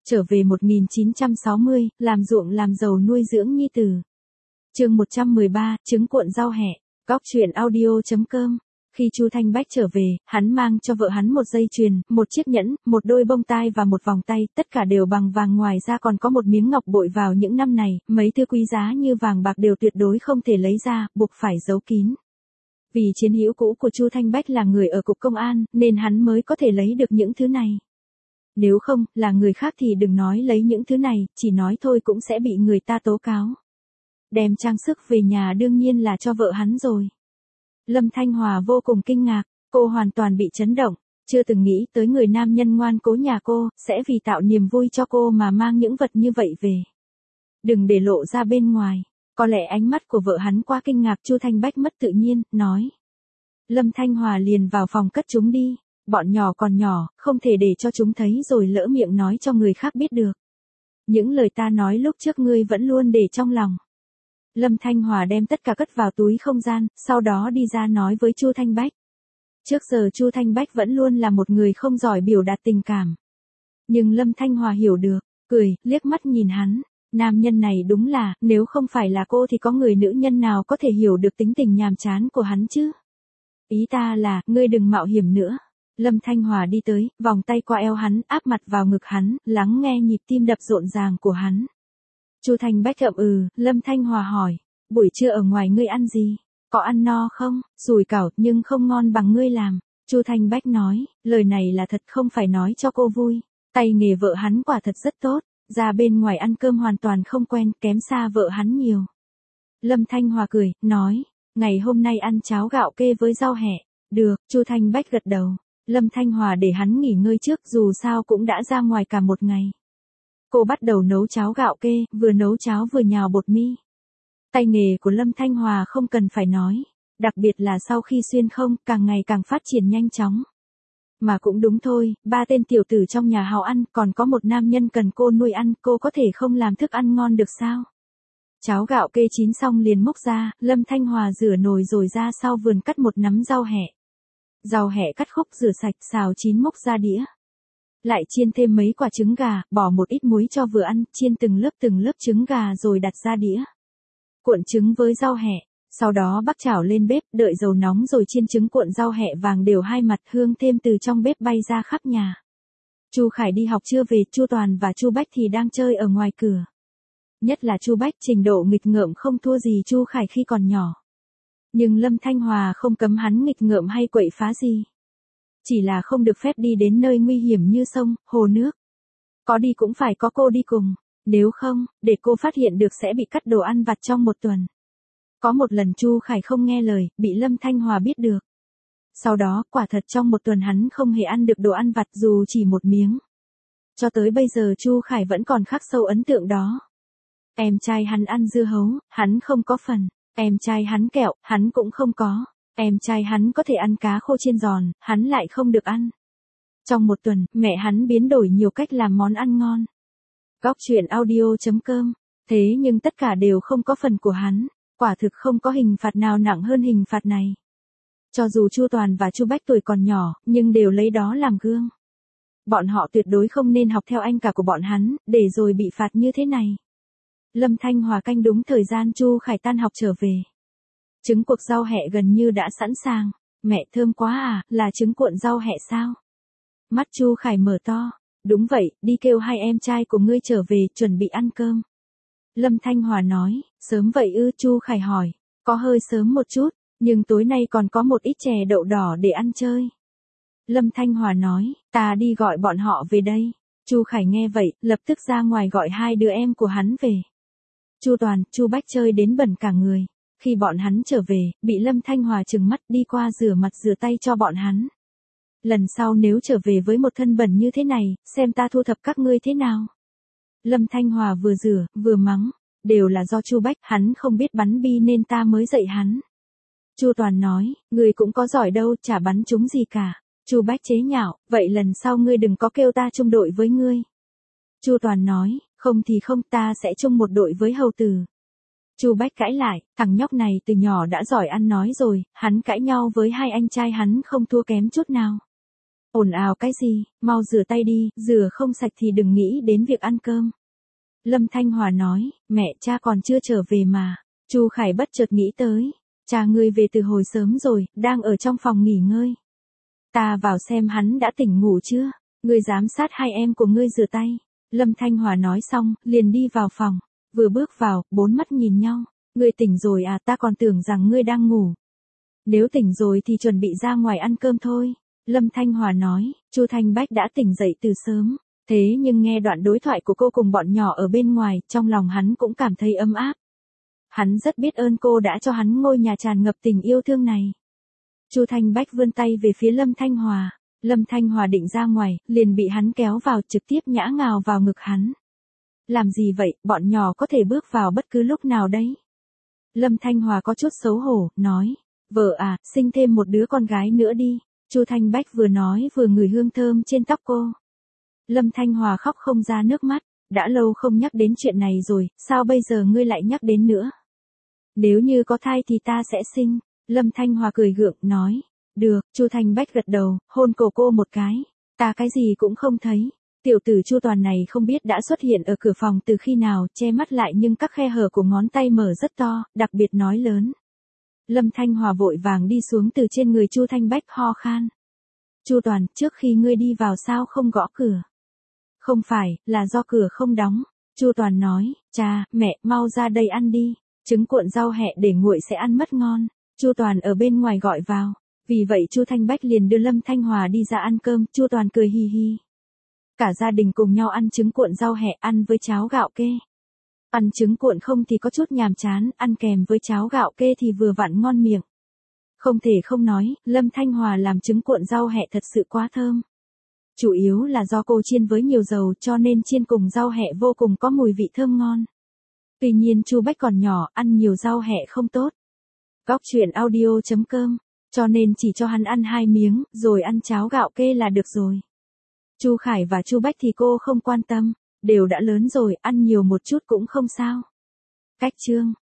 Trở về 1960, làm ruộng làm giàu nuôi dưỡng nhi tử. Chương 113, trứng cuộn rau hẹ. Góc truyện audio.com. Khi Chu Thanh Bách trở về, hắn mang cho vợ hắn một dây chuyền, một chiếc nhẫn, một đôi bông tai và một vòng tay, tất cả đều bằng vàng, ngoài ra còn có một miếng ngọc bội. Vào những năm này, mấy thứ quý giá như vàng bạc đều tuyệt đối không thể lấy ra, buộc phải giấu kín. Vì chiến hữu cũ của Chu Thanh Bách là người ở cục công an, nên hắn mới có thể lấy được những thứ này. Nếu không, là người khác thì đừng nói lấy những thứ này, chỉ nói thôi cũng sẽ bị người ta tố cáo. Đem trang sức về nhà đương nhiên là cho vợ hắn rồi. Lâm Thanh Hòa vô cùng kinh ngạc, cô hoàn toàn bị chấn động, chưa từng nghĩ tới người nam nhân ngoan cố nhà cô, sẽ vì tạo niềm vui cho cô mà mang những vật như vậy về. Đừng để lộ ra bên ngoài. Có lẽ ánh mắt của vợ hắn quá kinh ngạc, Chu Thanh Bách mất tự nhiên, nói. Lâm Thanh Hòa liền vào phòng cất chúng đi. Bọn nhỏ còn nhỏ, không thể để cho chúng thấy rồi lỡ miệng nói cho người khác biết được. Những lời ta nói lúc trước ngươi vẫn luôn để trong lòng. Lâm Thanh Hòa đem tất cả cất vào túi không gian, sau đó đi ra nói với Chu Thanh Bách. Trước giờ Chu Thanh Bách vẫn luôn là một người không giỏi biểu đạt tình cảm. Nhưng Lâm Thanh Hòa hiểu được, cười, liếc mắt nhìn hắn. Nam nhân này đúng là, nếu không phải là cô thì có người nữ nhân nào có thể hiểu được tính tình nhàm chán của hắn chứ. Ý ta là, ngươi đừng mạo hiểm nữa. Lâm Thanh Hòa đi tới, vòng tay qua eo hắn, áp mặt vào ngực hắn, lắng nghe nhịp tim đập rộn ràng của hắn. Chu Thanh Bách ậm Lâm Thanh Hòa hỏi, buổi trưa ở ngoài ngươi ăn gì? Có ăn no không? Sủi cảo, nhưng không ngon bằng ngươi làm. Chu Thanh Bách nói, lời này là thật, không phải nói cho cô vui. Tay nghề vợ hắn quả thật rất tốt, ra bên ngoài ăn cơm hoàn toàn không quen, kém xa vợ hắn nhiều. Lâm Thanh Hòa cười, nói, ngày hôm nay ăn cháo gạo kê với rau hẹ. Được, Chu Thanh Bách gật đầu. Lâm Thanh Hòa để hắn nghỉ ngơi trước, dù sao cũng đã ra ngoài cả một ngày. Cô bắt đầu nấu cháo gạo kê, vừa nấu cháo vừa nhào bột mi. Tay nghề của Lâm Thanh Hòa không cần phải nói, đặc biệt là sau khi xuyên không, càng ngày càng phát triển nhanh chóng. Mà cũng đúng thôi, 3 tên tiểu tử trong nhà hào ăn, còn có một nam nhân cần cô nuôi ăn, cô có thể không làm thức ăn ngon được sao? Cháo gạo kê chín xong liền múc ra, Lâm Thanh Hòa rửa nồi rồi ra sau vườn cắt một nắm rau hẹ. Rau hẹ cắt khúc rửa sạch, xào chín múc ra đĩa. Lại chiên thêm mấy quả trứng gà, bỏ một ít muối cho vừa ăn, chiên từng lớp trứng gà rồi đặt ra đĩa. Cuộn trứng với rau hẹ, sau đó bắc chảo lên bếp, đợi dầu nóng rồi chiên trứng cuộn rau hẹ vàng đều hai mặt, hương thêm từ trong bếp bay ra khắp nhà. Chu Khải đi học chưa về, Chu Toàn và Chu Bách thì đang chơi ở ngoài cửa. Nhất là Chu Bách trình độ nghịch ngợm không thua gì Chu Khải khi còn nhỏ. Nhưng Lâm Thanh Hòa không cấm hắn nghịch ngợm hay quậy phá gì. Chỉ là không được phép đi đến nơi nguy hiểm như sông, hồ nước. Có đi cũng phải có cô đi cùng, nếu không, để cô phát hiện được sẽ bị cắt đồ ăn vặt trong một tuần. Có một lần Chu Khải không nghe lời, bị Lâm Thanh Hòa biết được. Sau đó, quả thật trong một tuần hắn không hề ăn được đồ ăn vặt dù chỉ một miếng. Cho tới bây giờ Chu Khải vẫn còn khắc sâu ấn tượng đó. Em trai hắn ăn dưa hấu, hắn không có phần. Em trai hắn kẹo, hắn cũng không có. Em trai hắn có thể ăn cá khô chiên giòn, hắn lại không được ăn. Trong một tuần, mẹ hắn biến đổi nhiều cách làm món ăn ngon. Góc truyện audio.com. Thế nhưng tất cả đều không có phần của hắn. Quả thực không có hình phạt nào nặng hơn hình phạt này. Cho dù Chu Toàn và Chu Bách tuổi còn nhỏ, nhưng đều lấy đó làm gương. Bọn họ tuyệt đối không nên học theo anh cả của bọn hắn, để rồi bị phạt như thế này. Lâm Thanh Hòa canh đúng thời gian Chu Khải tan học trở về. Trứng cuộn rau hẹ gần như đã sẵn sàng. Mẹ thơm quá à, là trứng cuộn rau hẹ sao? Mắt Chu Khải mở to. Đúng vậy, đi kêu hai em trai của ngươi trở về, chuẩn bị ăn cơm. Lâm Thanh Hòa nói, sớm vậy ư? Chu Khải hỏi, có hơi sớm một chút, nhưng tối nay còn có một ít chè đậu đỏ để ăn chơi. Lâm Thanh Hòa nói, ta đi gọi bọn họ về đây. Chu Khải nghe vậy, lập tức ra ngoài gọi hai đứa em của hắn về. Chu Toàn, Chu Bách chơi đến bẩn cả người. Khi bọn hắn trở về, bị Lâm Thanh Hòa trừng mắt đi qua rửa mặt rửa tay cho bọn hắn. Lần sau nếu trở về với một thân bẩn như thế này, xem ta thu thập các ngươi thế nào. Lâm Thanh Hòa vừa rửa, vừa mắng. Đều là do Chu Bách, hắn không biết bắn bi nên ta mới dạy hắn. Chu Toàn nói, ngươi cũng có giỏi đâu, chả bắn chúng gì cả. Chu Bách chế nhạo, vậy lần sau ngươi đừng có kêu ta chung đội với ngươi. Chu Toàn nói, không thì không, ta sẽ chung một đội với Hầu Tử. Chu Bách cãi lại, thằng nhóc này từ nhỏ đã giỏi ăn nói rồi, hắn cãi nhau với hai anh trai hắn không thua kém chút nào. Ồn ào cái gì, mau rửa tay đi, rửa không sạch thì đừng nghĩ đến việc ăn cơm. Lâm Thanh Hòa nói, mẹ cha còn chưa trở về mà. Chu Khải bất chợt nghĩ tới, cha ngươi về từ hồi sớm rồi, đang ở trong phòng nghỉ ngơi. Ta vào xem hắn đã tỉnh ngủ chưa, ngươi giám sát hai em của ngươi rửa tay. Lâm Thanh Hòa nói xong, liền đi vào phòng, vừa bước vào, bốn mắt nhìn nhau, ngươi tỉnh rồi à, ta còn tưởng rằng ngươi đang ngủ. Nếu tỉnh rồi thì chuẩn bị ra ngoài ăn cơm thôi. Lâm Thanh Hòa nói, Chu Thanh Bách đã tỉnh dậy từ sớm, thế nhưng nghe đoạn đối thoại của cô cùng bọn nhỏ ở bên ngoài, trong lòng hắn cũng cảm thấy ấm áp. Hắn rất biết ơn cô đã cho hắn ngôi nhà tràn ngập tình yêu thương này. Chu Thanh Bách vươn tay về phía Lâm Thanh Hòa. Lâm Thanh Hòa định ra ngoài, liền bị hắn kéo vào, trực tiếp nhã ngào vào ngực hắn. Làm gì vậy, bọn nhỏ có thể bước vào bất cứ lúc nào đấy. Lâm Thanh Hòa có chút xấu hổ, nói, vợ à, sinh thêm một đứa con gái nữa đi. Chu Thanh Bách vừa nói vừa ngửi hương thơm trên tóc cô. Lâm Thanh Hòa khóc không ra nước mắt, đã lâu không nhắc đến chuyện này rồi, sao bây giờ ngươi lại nhắc đến nữa? Nếu như có thai thì ta sẽ sinh. Lâm Thanh Hòa cười gượng, nói, được. Chu Thanh Bách gật đầu, hôn cổ cô một cái. Ta cái gì cũng không thấy. Tiểu tử Chu Toàn này không biết đã xuất hiện ở cửa phòng từ khi nào, che mắt lại nhưng các khe hở của ngón tay mở rất to, đặc biệt nói lớn. Lâm Thanh Hòa vội vàng đi xuống từ trên người Chu Thanh Bách, ho khan. Chu Toàn, trước khi ngươi đi vào sao không gõ cửa? Không phải, là do cửa không đóng. Chu Toàn nói, cha, mẹ, mau ra đây ăn đi. Trứng cuộn rau hẹ để nguội sẽ ăn mất ngon. Chu Toàn ở bên ngoài gọi vào. Vì vậy Chu Thanh Bách liền đưa Lâm Thanh Hòa đi ra ăn cơm. Chu Toàn cười hi hi. Cả gia đình cùng nhau ăn trứng cuộn rau hẹ, ăn với cháo gạo kê. Ăn trứng cuộn không thì có chút nhàm chán, ăn kèm với cháo gạo kê thì vừa vặn ngon miệng. Không thể không nói, Lâm Thanh Hòa làm trứng cuộn rau hẹ thật sự quá thơm. Chủ yếu là do cô chiên với nhiều dầu cho nên chiên cùng rau hẹ vô cùng có mùi vị thơm ngon. Tuy nhiên Chu Bách còn nhỏ, ăn nhiều rau hẹ không tốt. Góc truyện audio.com, cho nên chỉ cho hắn ăn 2 miếng, rồi ăn cháo gạo kê là được rồi. Chu Khải và Chu Bách thì cô không quan tâm, đều đã lớn rồi, ăn nhiều một chút cũng không sao. Cách chương